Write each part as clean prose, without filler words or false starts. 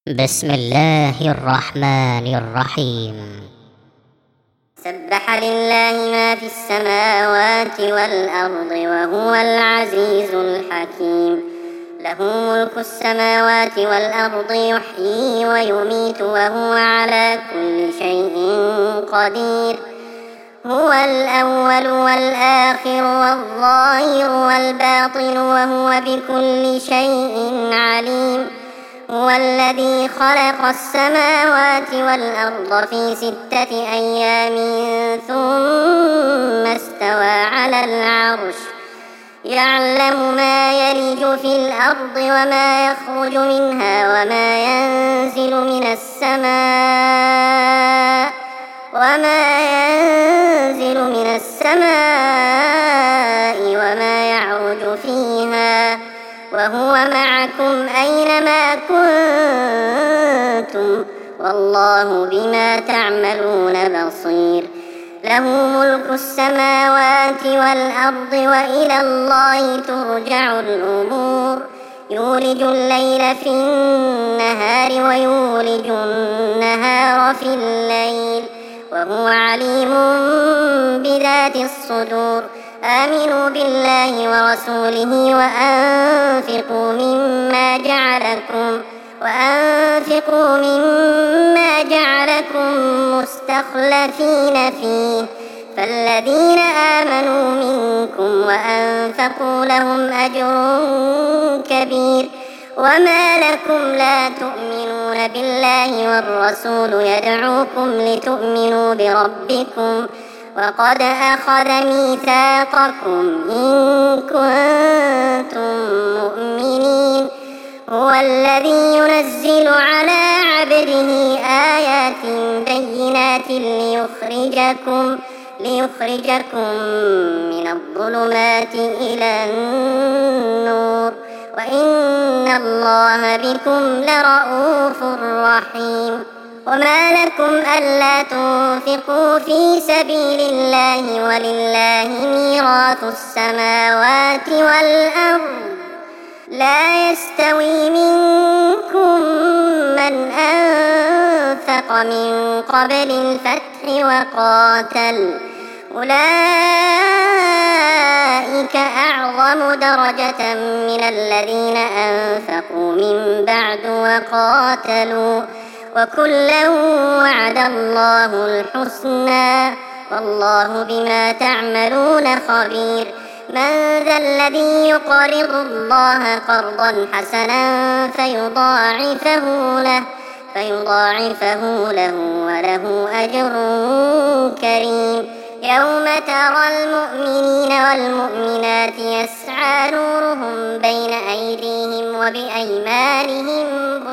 بسم الله الرحمن الرحيم. سبح لله ما في السماوات والأرض وهو العزيز الحكيم. له ملك السماوات والأرض يحيي ويميت وهو على كل شيء قدير. هو الأول والآخر والظاهر والباطن وهو بكل شيء عليم. هو الذي خلق السماوات والأرض في 6 أيام ثم استوى على العرش. يعلم ما يلج في الأرض وما يخرج منها وما ينزل من السماء وما يعرج فيها، وهو معكم أينما كنتم والله بما تعملون بصير. له ملك السماوات والأرض وإلى الله ترجع الأمور. يولج الليل في النهار ويولج النهار في الليل وهو عليم بذات الصدور. آمنوا بالله ورسوله وأنفقوا مما جعلكم مستخلفين فيه، فالذين آمنوا منكم وأنفقوا لهم أجر كبير. وما لكم لا تؤمنون بالله والرسول يدعوكم لتؤمنوا بربكم وقد أخذ ميثاقكم إن كنتم مؤمنين. هو الذي ينزل على عبده آيات بينات ليخرجكم من الظلمات إلى النور، وإن الله بكم لرءوف رحيم. وما لكم ألا تنفقوا في سبيل الله ولله ميراث السماوات والأرض. لا يستوي منكم من أنفق من قبل الفتح وقاتل، أولئك أعظم درجة من الذين أنفقوا من بعد وقاتلوا، وكلا وعد الله الحسنى والله بما تعملون خبير. من ذا الذي يقرض الله قرضا حسنا فيضاعفه له وله أجر كريم. يوم ترى المؤمنين والمؤمنات يسعى نورهم بين أيديهم وبأيمانهم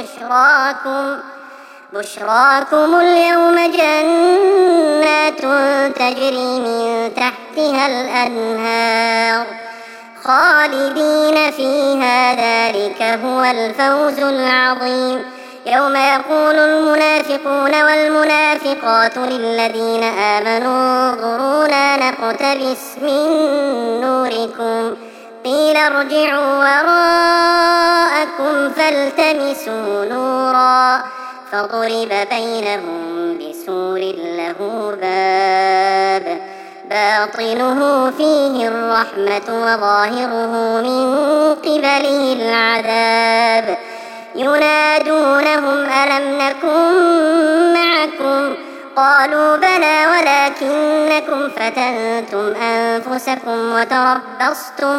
بشراكم اليوم جنات تجري من تحتها الأنهار خالدين فيها، ذلك هو الفوز العظيم. يوم يقول المنافقون والمنافقات للذين آمنوا انظرونا نقتبس من نوركم قيل ارجعوا وراءكم فالتمسوا نورا فضرب بينهم بسور له باب باطنه فيه الرحمة وظاهره من قبله العذاب. ينادونهم ألم نكن معكم قالوا بلى ولكنكم فتنتم أنفسكم وتربصتم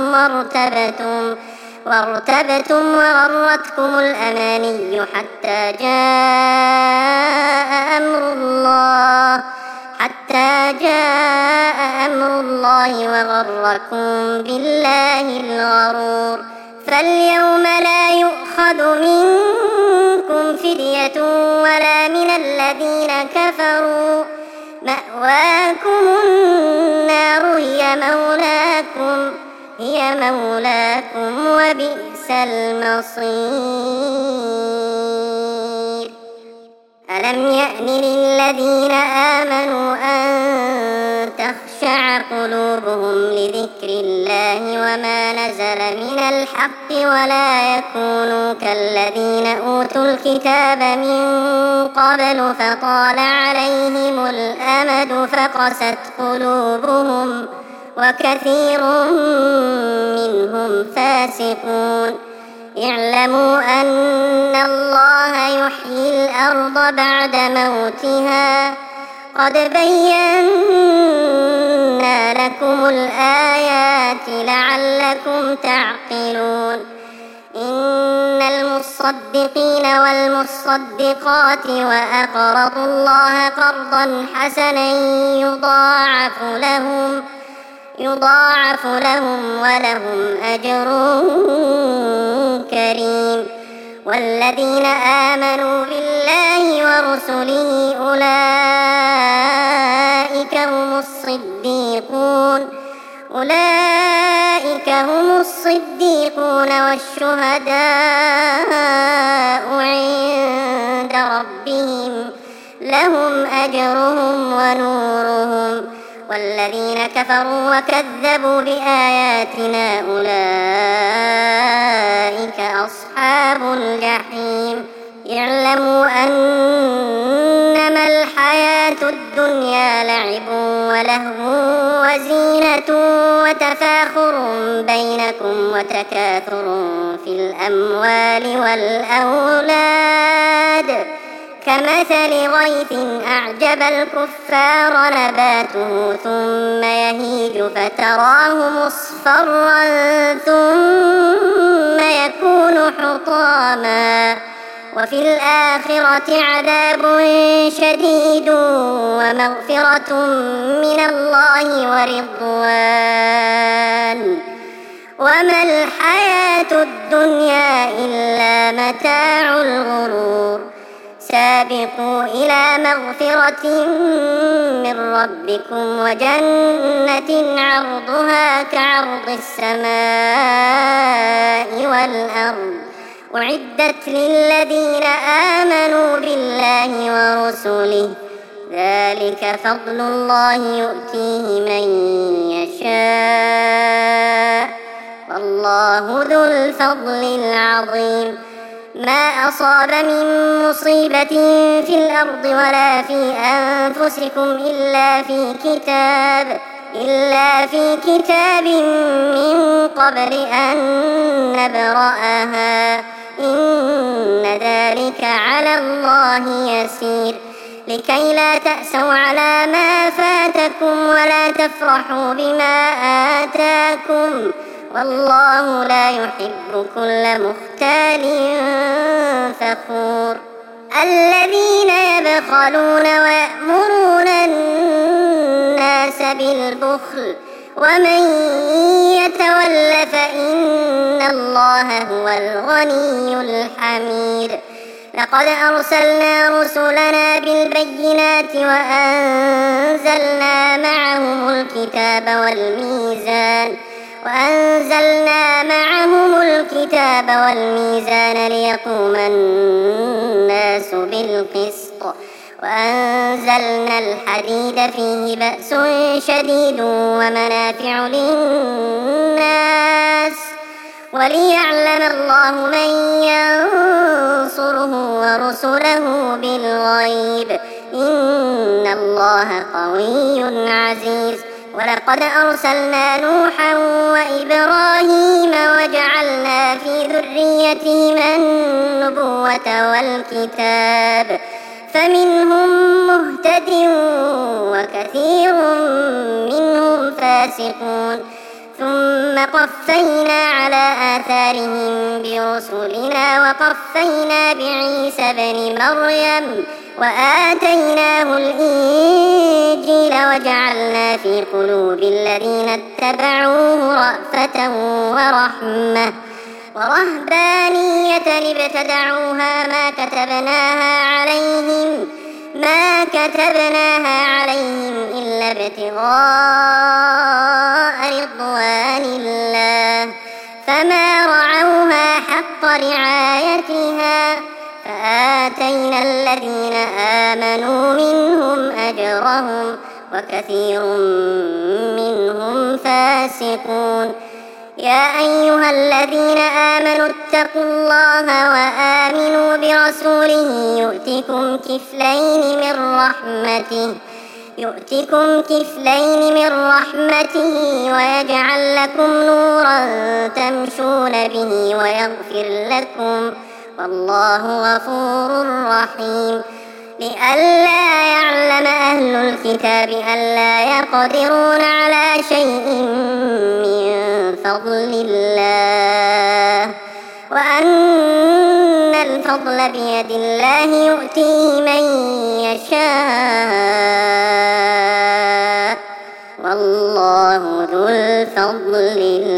وارتبتم وغرتكم الأماني حتى جاء أمر الله وغركم بالله الغرور. فاليوم لا يؤخذ منكم فدية ولا من الذين كفروا، مأواكم النار هي مولاكم وبئس المصير. ألم يأن للذين آمنوا أن تخشع قلوبهم لذكر الله وما نزل من بالحق ولا يكونوا كالذين أوتوا الكتاب من قبل فطال عليهم الأمد فقست قلوبهم وكثير منهم فاسقون. اعلموا أن الله يحيي الأرض بعد موتها قد بينا لكم الآيات لعلكم تعقلون. إن المصدقين والمصدقات وأقرضوا الله قرضا حسنا يضاعف لهم ولهم أجر كريم. والذين آمنوا بالله ورسله أولئك هم الصديقون والشهداء عند ربهم لهم أجرهم ونورهم. والذين كفروا وكذبوا بآياتنا أولئك أصحاب الجحيم. اعلموا أنما الحياة الدنيا لعب ولهو وزينة وتفاخر بينكم وتكاثر في الأموال والأولاد كمثل غيث أعجب الكفار نباته ثم يهيج فتراه مصفرا ثم يكون حطاما وفي الآخرة عذاب شديد ومغفرة من الله ورضوان وما الحياة الدنيا إلا متاع الغرور. سابقوا إلى مغفرة من ربكم وجنة عرضها كعرض السماء والأرض أعدت للذين آمنوا بالله ورسله ذلك فضل الله يؤتيه من يشاء والله ذو الفضل العظيم. ما أصاب من مصيبة في الأرض ولا في أنفسكم إلا في كتاب من قبل أن نبرأها إن ذلك على الله يسير. لكي لا تأسوا على ما فاتكم ولا تفرحوا بما آتاكم والله لا يحب كل مختال فخور. الذين يبخلون ويأمرون الناس بالبخل ومن يتول فإن الله هو الغني الحميد. لقد أرسلنا رسلنا بالبينات وأنزلنا معهم الكتاب والميزان ليقوم الناس بالقسط وأنزلنا الحديد فيه بأس شديد ومنافع للناس وليعلم الله من ينصره ورسله بالغيب إن الله قوي عزيز. ولقد أرسلنا نوحا وإبراهيم وجعلنا في ذريتهما النبوة والكتاب فمنهم مهتد وكثير منهم فاسقون. ثم قفينا على آثارهم برسلنا وقفينا بعيسى بن مريم وآتيناه الإنجيل وجعلنا في قلوب الذين اتبعوه رأفة ورحمة ورهبانية ابتدعوها ما كتبناها عليهم إلا ابتغاء رضوان الله فما رعوها حق رعايتها فآتينا الذين آمنوا منهم أجرهم وكثير منهم فاسقون. يا أيها الذين آمنوا اتقوا الله وآمنوا برسوله يؤتكم كفلين من رحمته ويجعل لكم نورا تمشون به ويغفر لكم والله غفور رحيم. لئلا يعلم أهل الكتاب ألا يقدرون على شيء من فضل الله وأن الفضل بيد الله يؤتيه من يشاء والله ذو الفضل